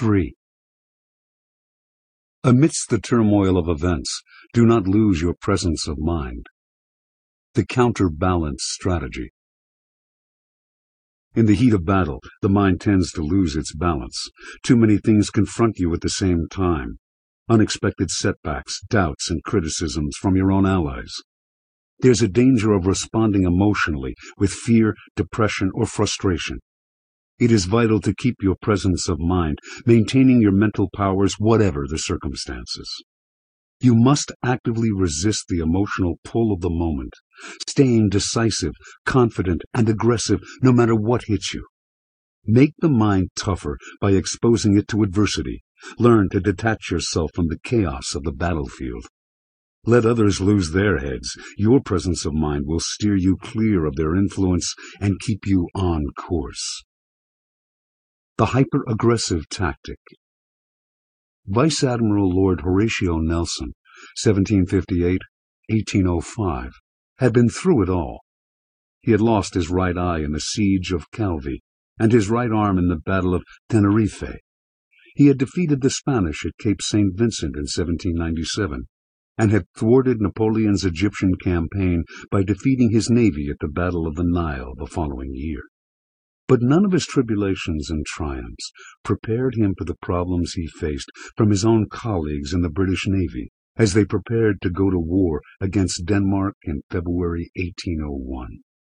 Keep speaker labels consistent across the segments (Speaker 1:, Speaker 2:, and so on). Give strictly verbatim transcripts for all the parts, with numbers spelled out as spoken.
Speaker 1: three. Amidst the turmoil of events, do not lose your presence of mind. The counterbalance strategy. In the heat of battle, the mind tends to lose its balance. Too many things confront you at the same time. Unexpected setbacks, doubts, and criticisms from your own allies. There's a danger of responding emotionally with fear, depression, or frustration. It is vital to keep your presence of mind, maintaining your mental powers whatever the circumstances. You must actively resist the emotional pull of the moment, staying decisive, confident, and aggressive no matter what hits you. Make the mind tougher by exposing it to adversity. Learn to detach yourself from the chaos of the battlefield. Let others lose their heads. Your presence of mind will steer you clear of their influence and keep you on course. The hyper-aggressive tactic. Vice Admiral Lord Horatio Nelson, seventeen fifty-eight to eighteen oh five, had been through it all. He had lost his right eye in the siege of Calvi and his right arm in the Battle of Tenerife. He had defeated the Spanish at Cape Saint Vincent in seventeen ninety-seven and had thwarted Napoleon's Egyptian campaign by defeating his navy at the Battle of the Nile the following year. But none of his tribulations and triumphs prepared him for the problems he faced from his own colleagues in the British Navy as they prepared to go to war against Denmark in February eighteen oh one.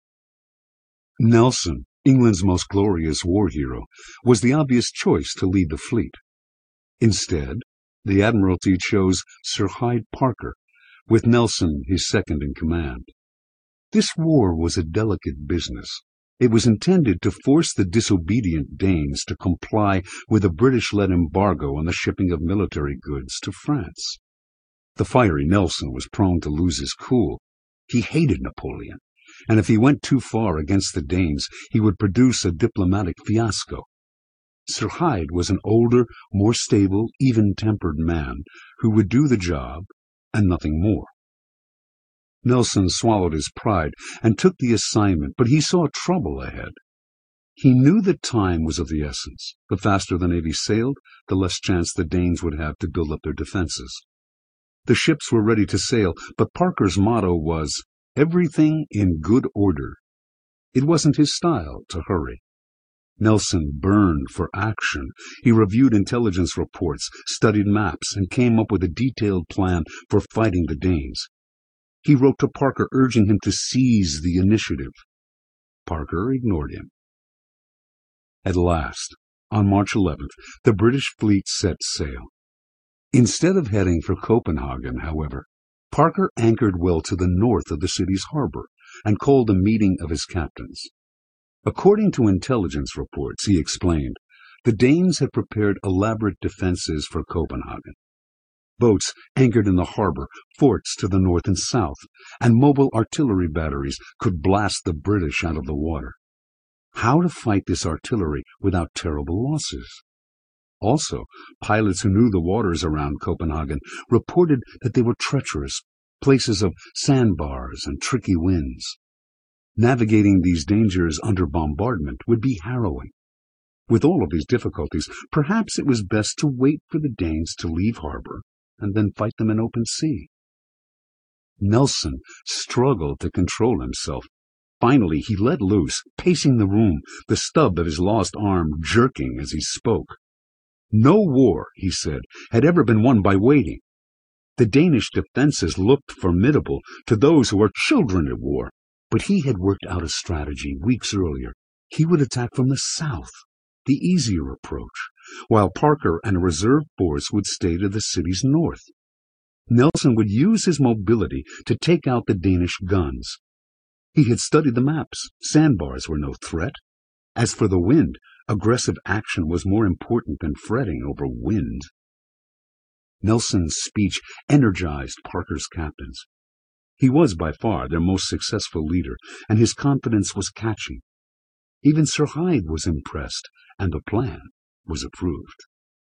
Speaker 1: Nelson, England's most glorious war hero, was the obvious choice to lead the fleet. Instead, the Admiralty chose Sir Hyde Parker, with Nelson his second in command. This war was a delicate business. It was intended to force the disobedient Danes to comply with a British-led embargo on the shipping of military goods to France. The fiery Nelson was prone to lose his cool. He hated Napoleon, and if he went too far against the Danes, he would produce a diplomatic fiasco. Sir Hyde was an older, more stable, even-tempered man who would do the job and nothing more. Nelson swallowed his pride and took the assignment, but he saw trouble ahead. He knew that time was of the essence. The faster the navy sailed, the less chance the Danes would have to build up their defenses. The ships were ready to sail, but Parker's motto was, "Everything in good order." It wasn't his style to hurry. Nelson burned for action. He reviewed intelligence reports, studied maps, and came up with a detailed plan for fighting the Danes. He wrote to Parker urging him to seize the initiative. Parker ignored him. At last, on March eleventh, the British fleet set sail. Instead of heading for Copenhagen, however, Parker anchored well to the north of the city's harbor and called a meeting of his captains. According to intelligence reports, he explained, the Danes had prepared elaborate defenses for Copenhagen. Boats anchored in the harbor, forts to the north and south, and mobile artillery batteries could blast the British out of the water. How to fight this artillery without terrible losses? Also, pilots who knew the waters around Copenhagen reported that they were treacherous, places of sandbars and tricky winds. Navigating these dangers under bombardment would be harrowing. With all of these difficulties, perhaps it was best to wait for the Danes to leave harbor and then fight them in open sea. Nelson struggled to control himself. Finally, he let loose, pacing the room, the stub of his lost arm jerking as he spoke. No war, he said, had ever been won by waiting. The Danish defenses looked formidable to those who were children at war, but he had worked out a strategy weeks earlier. He would attack from the south, the easier approach, while Parker and a reserve force would stay to the city's north. Nelson would use his mobility to take out the Danish guns. He had studied the maps. Sandbars were no threat. As for the wind, aggressive action was more important than fretting over wind. Nelson's speech energized Parker's captains. He was by far their most successful leader, and his confidence was catching. Even Sir Hyde was impressed, and the plan was approved.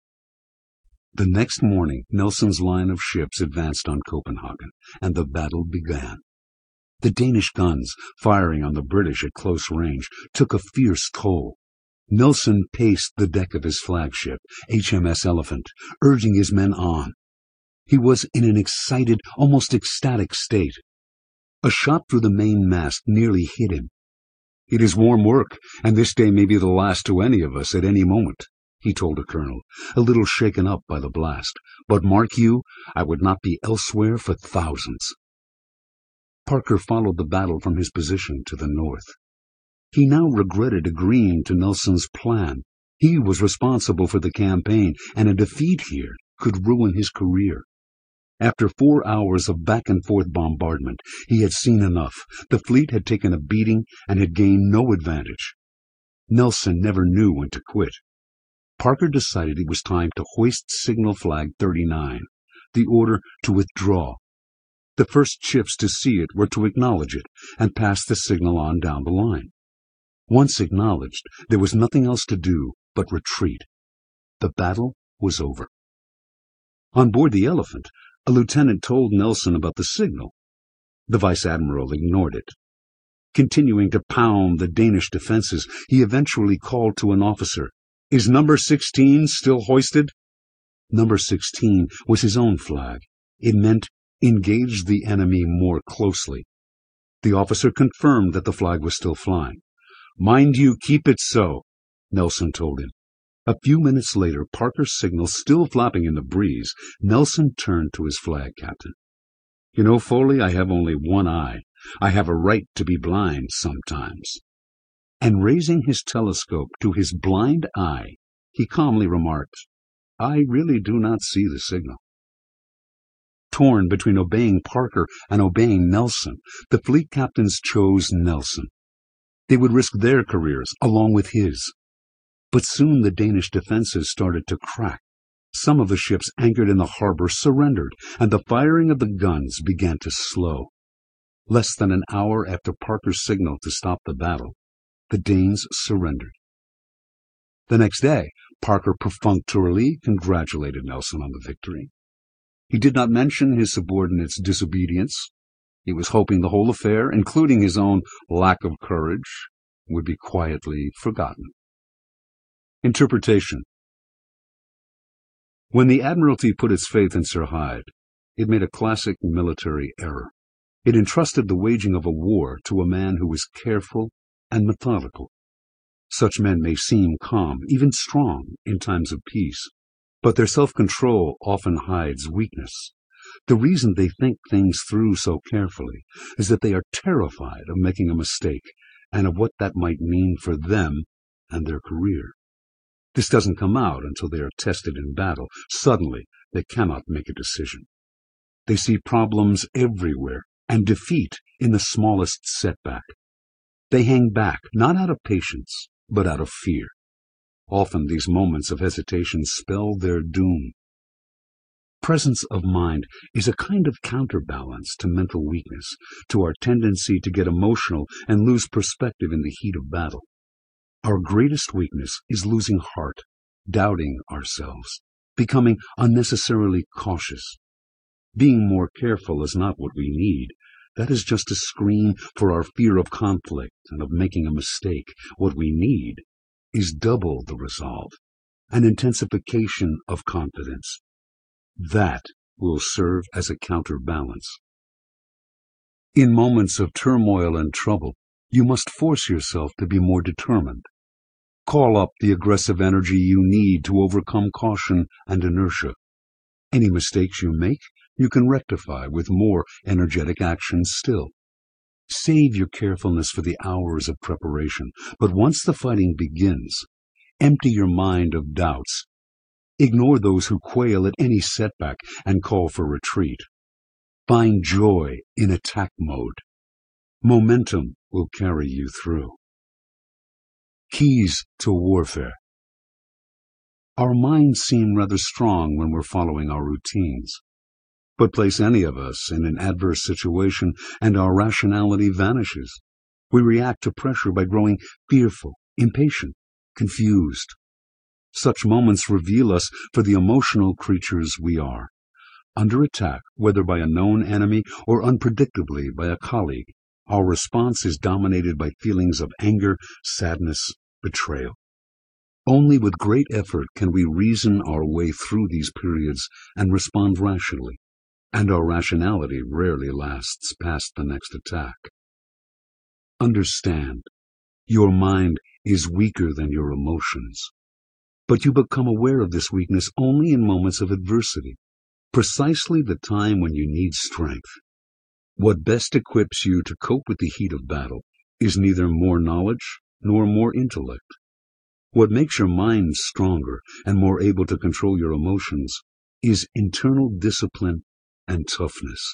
Speaker 1: The next morning, Nelson's line of ships advanced on Copenhagen, and the battle began. The Danish guns, firing on the British at close range, took a fierce toll. Nelson paced the deck of his flagship, H M S Elephant, urging his men on. He was in an excited, almost ecstatic state. A shot through the mainmast nearly hit him. "It is warm work, and this day may be the last to any of us at any moment," he told a colonel, a little shaken up by the blast. "But mark you, I would not be elsewhere for thousands." Parker followed the battle from his position to the north. He now regretted agreeing to Nelson's plan. He was responsible for the campaign, and a defeat here could ruin his career. After four hours of back-and-forth bombardment, he had seen enough. The fleet had taken a beating and had gained no advantage. Nelson never knew when to quit. Parker decided it was time to hoist signal flag thirty-nine, the order to withdraw. The first ships to see it were to acknowledge it and pass the signal on down the line. Once acknowledged, there was nothing else to do but retreat. The battle was over. On board the Elephant, a lieutenant told Nelson about the signal. The vice-admiral ignored it. Continuing to pound the Danish defenses, he eventually called to an officer, "Is number sixteen still hoisted?" Number sixteen was his own flag. It meant, "Engage the enemy more closely." The officer confirmed that the flag was still flying. "Mind you keep it so," Nelson told him. A few minutes later, Parker's signal still flapping in the breeze, Nelson turned to his flag captain. "You know, Foley, I have only one eye. I have a right to be blind sometimes." And raising his telescope to his blind eye, he calmly remarked, "I really do not see the signal." Torn between obeying Parker and obeying Nelson, the fleet captains chose Nelson. They would risk their careers along with his. But soon the Danish defenses started to crack. Some of the ships anchored in the harbor surrendered, and the firing of the guns began to slow. Less than an hour after Parker's signal to stop the battle, the Danes surrendered. The next day, Parker perfunctorily congratulated Nelson on the victory. He did not mention his subordinate's disobedience. He was hoping the whole affair, including his own lack of courage, would be quietly forgotten. Interpretation. When the Admiralty put its faith in Sir Hyde, it made a classic military error. It entrusted the waging of a war to a man who was careful and methodical. Such men may seem calm, even strong, in times of peace, but their self-control often hides weakness. The reason they think things through so carefully is that they are terrified of making a mistake and of what that might mean for them and their career. This doesn't come out until they are tested in battle. Suddenly, they cannot make a decision. They see problems everywhere and defeat in the smallest setback. They hang back, not out of patience, but out of fear. Often these moments of hesitation spell their doom. Presence of mind is a kind of counterbalance to mental weakness, to our tendency to get emotional and lose perspective in the heat of battle. Our greatest weakness is losing heart, doubting ourselves, becoming unnecessarily cautious. Being more careful is not what we need. That is just a screen for our fear of conflict and of making a mistake. What we need is double the resolve, an intensification of confidence. That will serve as a counterbalance. In moments of turmoil and trouble, you must force yourself to be more determined. Call up the aggressive energy you need to overcome caution and inertia. Any mistakes you make, you can rectify with more energetic action still. Save your carefulness for the hours of preparation, but once the fighting begins, empty your mind of doubts. Ignore those who quail at any setback and call for retreat. Find joy in attack mode. Momentum will carry you through. Keys to warfare. Our minds seem rather strong when we're following our routines. But place any of us in an adverse situation and our rationality vanishes. We react to pressure by growing fearful, impatient, confused. Such moments reveal us for the emotional creatures we are. Under attack, whether by a known enemy or unpredictably by a colleague, our response is dominated by feelings of anger, sadness, betrayal. Only with great effort can we reason our way through these periods and respond rationally, and our rationality rarely lasts past the next attack. Understand, your mind is weaker than your emotions, but you become aware of this weakness only in moments of adversity, precisely the time when you need strength. What best equips you to cope with the heat of battle is neither more knowledge nor more intellect. What makes your mind stronger and more able to control your emotions is internal discipline and toughness.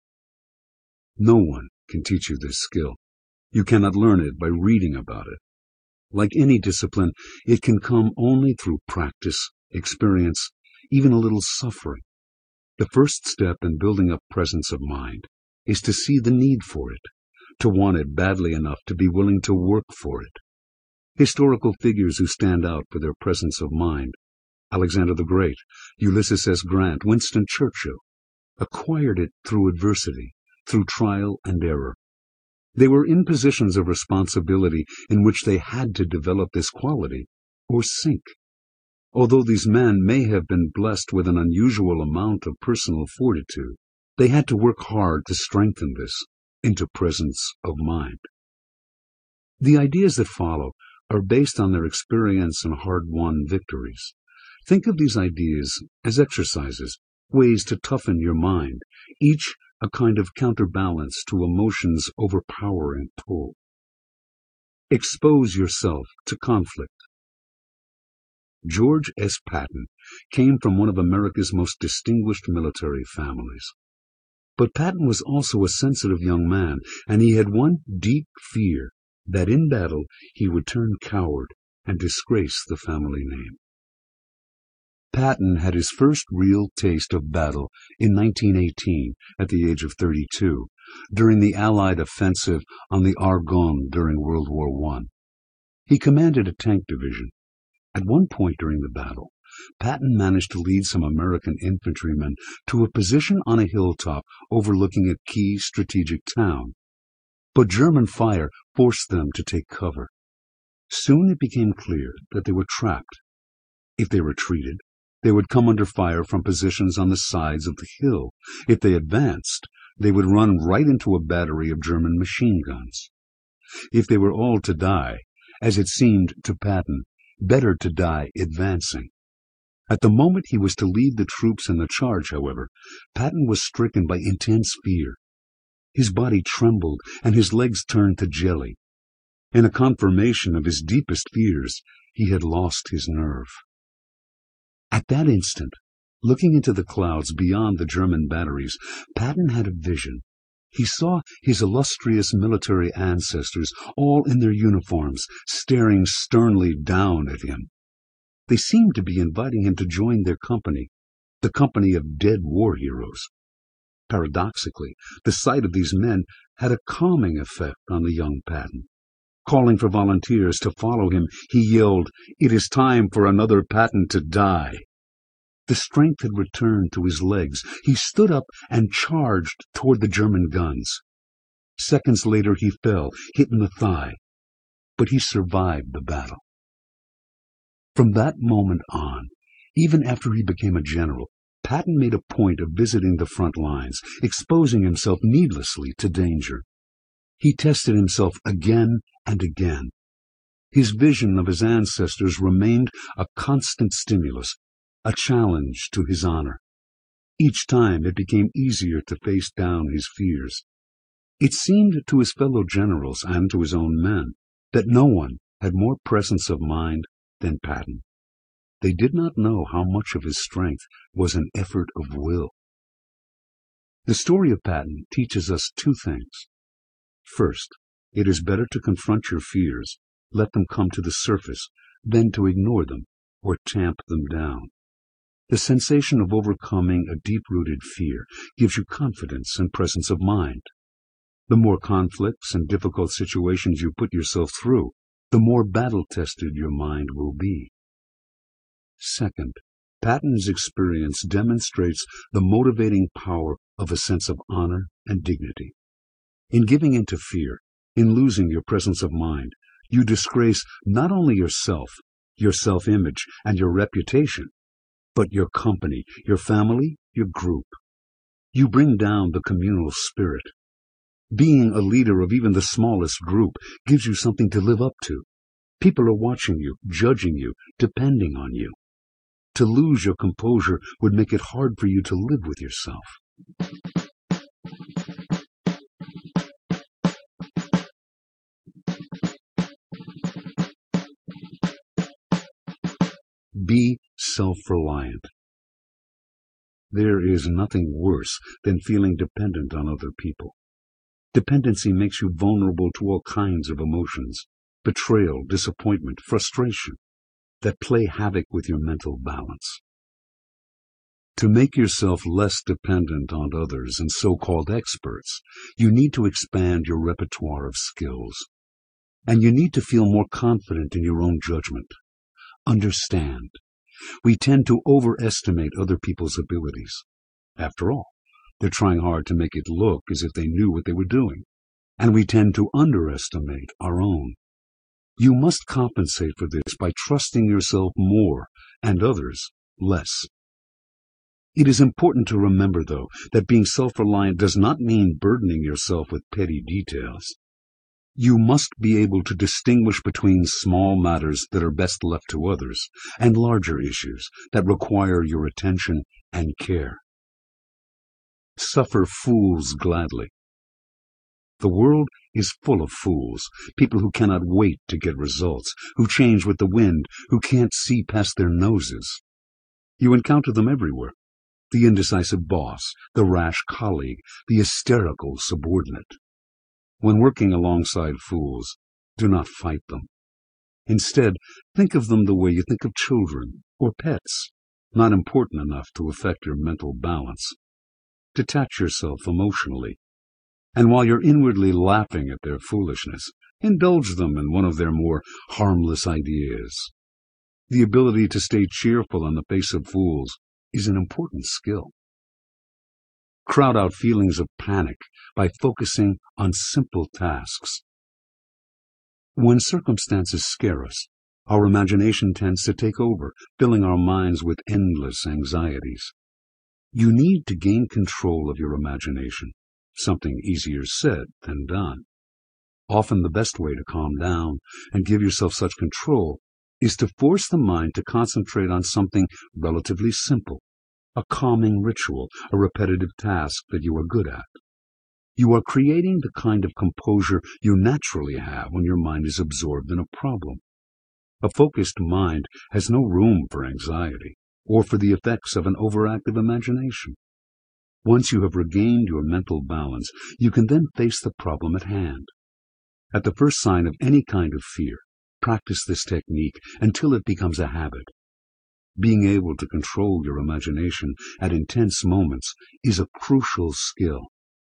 Speaker 1: No one can teach you this skill. You cannot learn it by reading about it. Like any discipline, it can come only through practice, experience, even a little suffering. The first step in building up presence of mind is to see the need for it, to want it badly enough to be willing to work for it. Historical figures who stand out for their presence of mind, Alexander the Great, Ulysses S. Grant, Winston Churchill, acquired it through adversity, through trial and error. They were in positions of responsibility in which they had to develop this quality or sink. Although these men may have been blessed with an unusual amount of personal fortitude, they had to work hard to strengthen this into presence of mind. The ideas that follow are based on their experience and hard-won victories. Think of these ideas as exercises, ways to toughen your mind, each a kind of counterbalance to emotions' overpowering pull. Expose yourself to conflict. George S. Patton came from one of America's most distinguished military families. But Patton was also a sensitive young man, and he had one deep fear, that in battle he would turn coward and disgrace the family name. Patton had his first real taste of battle in nineteen eighteen, at the age of thirty-two, during the Allied offensive on the Argonne during World War One. He commanded a tank division. At one point during the battle, Patton managed to lead some American infantrymen to a position on a hilltop overlooking a key strategic town. But German fire forced them to take cover. Soon it became clear that they were trapped. If they retreated, they would come under fire from positions on the sides of the hill. If they advanced, they would run right into a battery of German machine guns. If they were all to die, as it seemed to Patton, better to die advancing. At the moment he was to lead the troops in the charge, however, Patton was stricken by intense fear. His body trembled and his legs turned to jelly. In a confirmation of his deepest fears, he had lost his nerve. At that instant, looking into the clouds beyond the German batteries, Patton had a vision. He saw his illustrious military ancestors, all in their uniforms, staring sternly down at him. They seemed to be inviting him to join their company, the company of dead war heroes. Paradoxically, the sight of these men had a calming effect on the young Patton. Calling for volunteers to follow him, he yelled, "It is time for another Patton to die." The strength had returned to his legs. He stood up and charged toward the German guns. Seconds later he fell, hit in the thigh. But he survived the battle. From that moment on, even after he became a general, Patton made a point of visiting the front lines, exposing himself needlessly to danger. He tested himself again and again. His vision of his ancestors remained a constant stimulus, a challenge to his honor. Each time it became easier to face down his fears. It seemed to his fellow generals and to his own men that no one had more presence of mind than Patton. They did not know how much of his strength was an effort of will. The story of Patton teaches us two things. First, it is better to confront your fears, let them come to the surface, than to ignore them or tamp them down. The sensation of overcoming a deep-rooted fear gives you confidence and presence of mind. The more conflicts and difficult situations you put yourself through, the more battle-tested your mind will be. Second, Patton's experience demonstrates the motivating power of a sense of honor and dignity. In giving in to fear, in losing your presence of mind, you disgrace not only yourself, your self-image, and your reputation, but your company, your family, your group. You bring down the communal spirit. Being a leader of even the smallest group gives you something to live up to. People are watching you, judging you, depending on you. To lose your composure would make it hard for you to live with yourself. Be self-reliant. There is nothing worse than feeling dependent on other people. Dependency makes you vulnerable to all kinds of emotions, betrayal, disappointment, frustration, that play havoc with your mental balance. To make yourself less dependent on others and so-called experts, you need to expand your repertoire of skills. And you need to feel more confident in your own judgment. Understand, we tend to overestimate other people's abilities. After all, they're trying hard to make it look as if they knew what they were doing. And we tend to underestimate our own. You must compensate for this by trusting yourself more and others less. It is important to remember, though, that being self-reliant does not mean burdening yourself with petty details. You must be able to distinguish between small matters that are best left to others and larger issues that require your attention and care. Suffer fools gladly. The world is full of fools, people who cannot wait to get results, who change with the wind, who can't see past their noses. You encounter them everywhere. The indecisive boss, the rash colleague, the hysterical subordinate. When working alongside fools, do not fight them. Instead, think of them the way you think of children or pets, not important enough to affect your mental balance. Detach yourself emotionally, and while you're inwardly laughing at their foolishness, indulge them in one of their more harmless ideas. The ability to stay cheerful in the face of fools is an important skill. Crowd out feelings of panic by focusing on simple tasks. When circumstances scare us, our imagination tends to take over, filling our minds with endless anxieties. You need to gain control of your imagination, something easier said than done. Often the best way to calm down and give yourself such control is to force the mind to concentrate on something relatively simple, a calming ritual, a repetitive task that you are good at. You are creating the kind of composure you naturally have when your mind is absorbed in a problem. A focused mind has no room for anxiety or for the effects of an overactive imagination. Once you have regained your mental balance, you can then face the problem at hand. At the first sign of any kind of fear, practice this technique until it becomes a habit. Being able to control your imagination at intense moments is a crucial skill.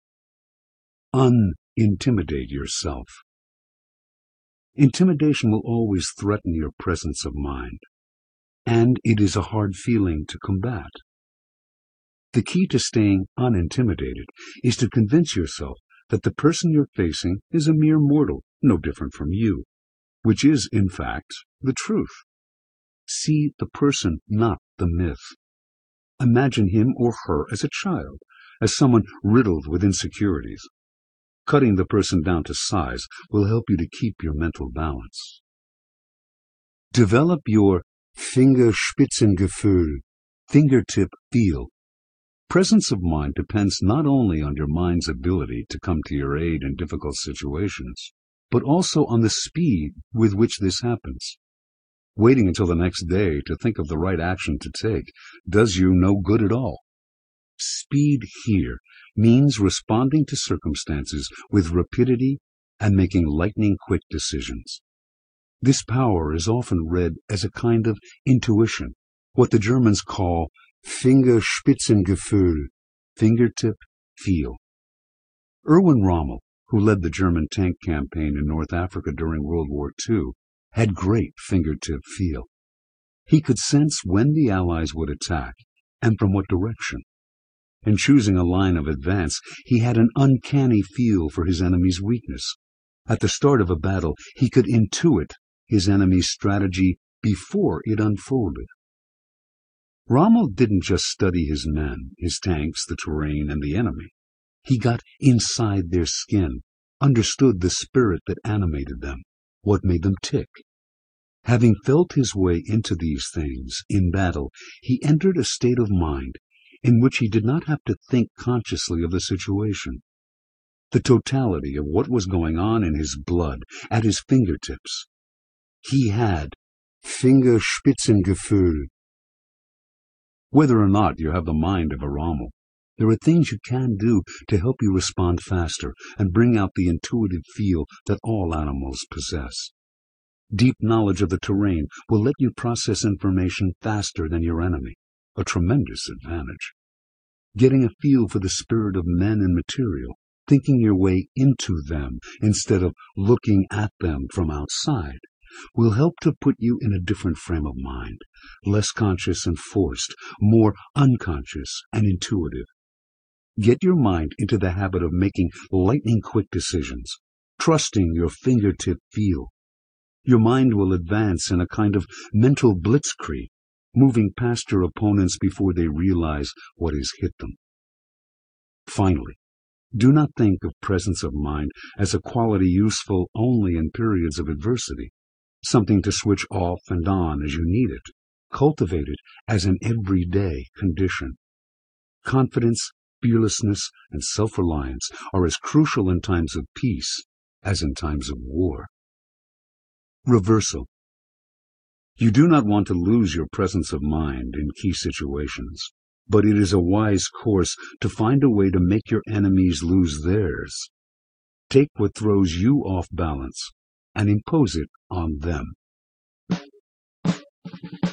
Speaker 1: Unintimidate yourself. Intimidation will always threaten your presence of mind, and it is a hard feeling to combat. The key to staying unintimidated is to convince yourself that the person you're facing is a mere mortal, no different from you, which is, in fact, the truth. See the person, not the myth. Imagine him or her as a child, as someone riddled with insecurities. Cutting the person down to size will help you to keep your mental balance. Develop your Fingerspitzengefühl, fingertip feel. Presence of mind depends not only on your mind's ability to come to your aid in difficult situations, but also on the speed with which this happens. Waiting until the next day to think of the right action to take does you no good at all. Speed here means responding to circumstances with rapidity and making lightning-quick decisions. This power is often read as a kind of intuition, what the Germans call Fingerspitzengefühl, fingertip feel. Erwin Rommel, who led the German tank campaign in North Africa during World War Two, had great fingertip feel. He could sense when the Allies would attack and from what direction. In choosing a line of advance, he had an uncanny feel for his enemy's weakness. At the start of a battle, he could intuit his enemy's strategy before it unfolded. Rommel didn't just study his men, his tanks, the terrain, and the enemy. He got inside their skin, understood the spirit that animated them, what made them tick. Having felt his way into these things in battle, he entered a state of mind in which he did not have to think consciously of the situation. The totality of what was going on in his blood, at his fingertips. He had Fingerspitzengefühl. Whether or not you have the mind of a Rommel, there are things you can do to help you respond faster and bring out the intuitive feel that all animals possess. Deep knowledge of the terrain will let you process information faster than your enemy, a tremendous advantage. Getting a feel for the spirit of men and material, thinking your way into them instead of looking at them from outside, will help to put you in a different frame of mind, less conscious and forced, more unconscious and intuitive. Get your mind into the habit of making lightning-quick decisions, trusting your fingertip feel. Your mind will advance in a kind of mental blitzkrieg, moving past your opponents before they realize what has hit them. Finally, do not think of presence of mind as a quality useful only in periods of adversity, something to switch off and on as you need it. Cultivate it as an everyday condition. Confidence, fearlessness, and self-reliance are as crucial in times of peace as in times of war. Reversal. You do not want to lose your presence of mind in key situations, but it is a wise course to find a way to make your enemies lose theirs. Take what throws you off balance and impose it on them.